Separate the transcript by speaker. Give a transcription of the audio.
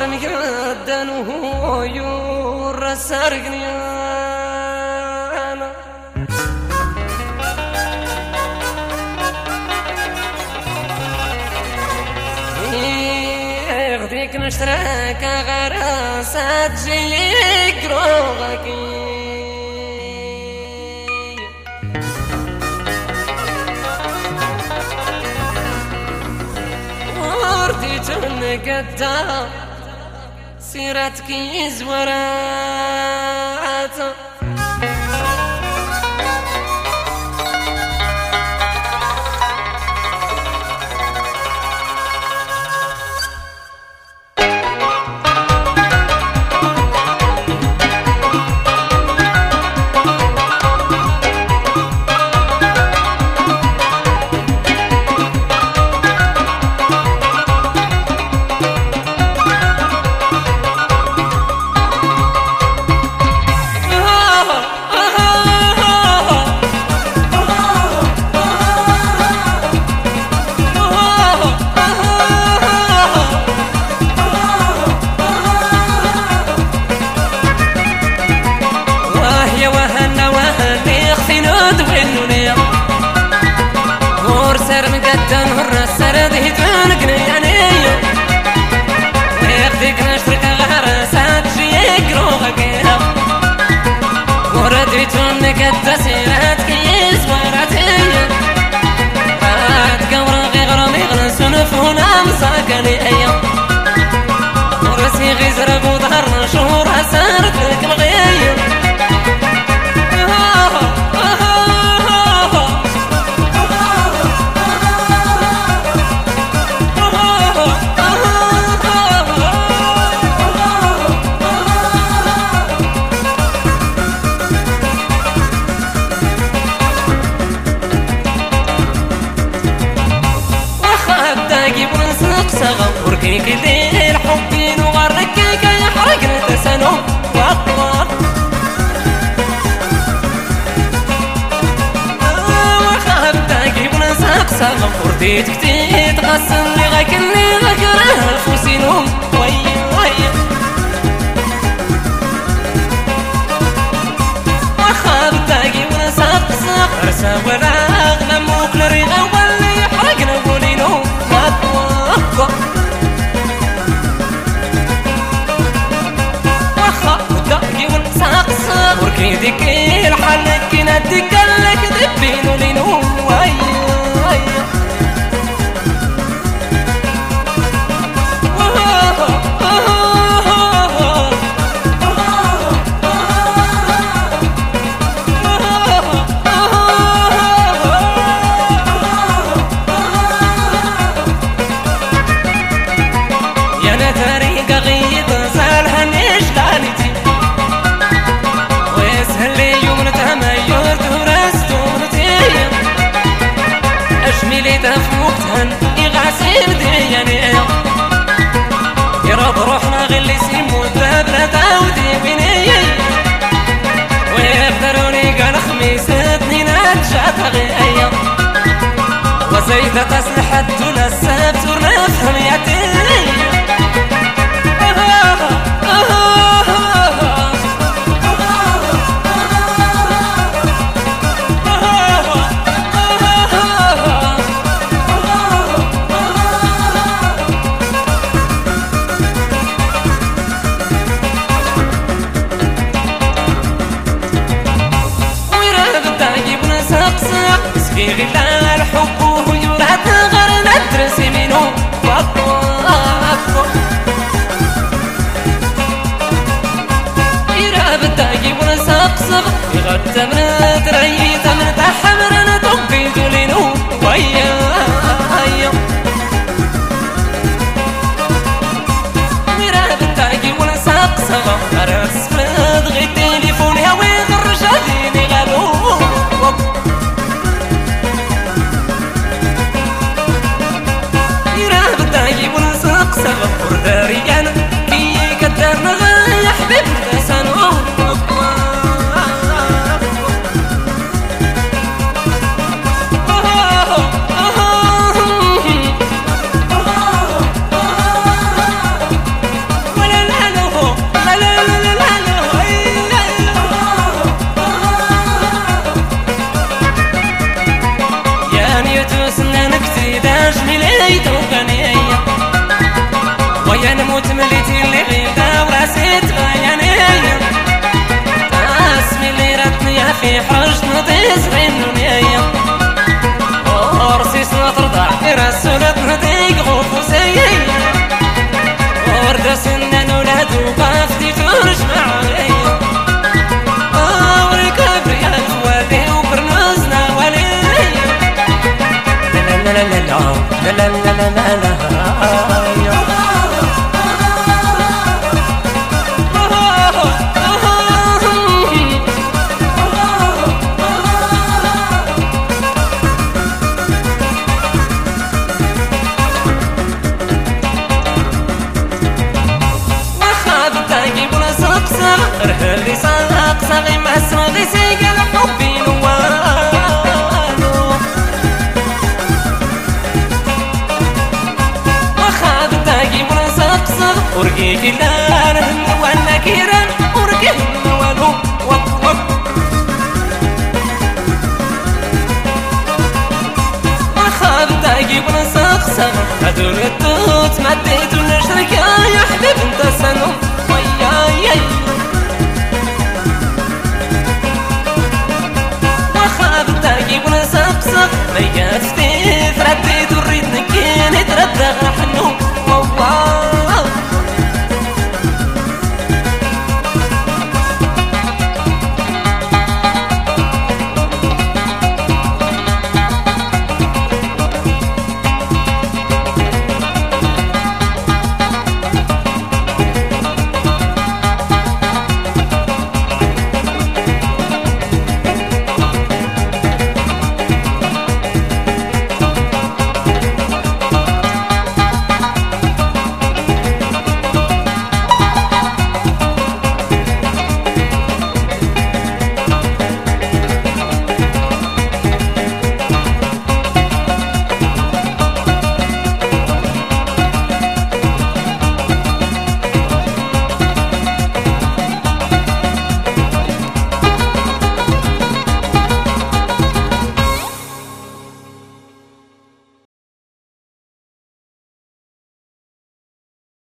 Speaker 1: سر مقدن وهو يور سرقني أنا يغديك نشترك غراسات جيك روغك قد سيرتك يزورات ورسي غزرق وظهرنا شهور سارت لك الغيب وركيك الليل حبين وغركيك يحرقنا تسنم واطلع وخابتك ونساق سغم ورديتك تتغسل لغاك اللي ذكره الفوسينهم ويا ويا وخابتك ونساق سغم ارسى ولا اغلم وكل ريغة واللي يحرقنا بولينهم واطلع وركيدك الحلك ندك لك دبين ولينو ويا ويا يا نتريق غيط صالح نشلالتي فوقتهن يغاسير دياني يرد روحنا غلي سيمو الدابرة داودي بني ويقدروني قال خميستني نتشات غيا وزيدة تصلحت ولا السبت ونفهم يدي في غلا الحب ويورات غير ندرس منه فطوة يراب الداقي ونسقسق يغطى من درعيت من تحمر نطبي جولينو ويا يراب الداقي ونسقسق أرس فرد غي تليفون هاوي الرجالين غالو ورداريان كي كدرنا يا حبيبنا سنو يا نموت مليتي اللي غيدا وراسي تغياني اسمي اللي راتني في حرج نضيز غينوني ورسيس نطردع رسولت نضيق غفوسي ورد سنان ولادو بافتي ترج معي وركب يا فوالي وبرنوزنا ولي لا لا لا لا لا لا لا لا لا رهلي صاق صاغي مسرو غي سيقل حبي نوالو وخاد تاقي من صاق صاغ ورقي كلان وانا كيران ورقي نوالو وق وق وخاد تاقي من صاق صاغ هدول التوت مديتو نشركا يا حبيب انت سنو وياي ميات في ثلاث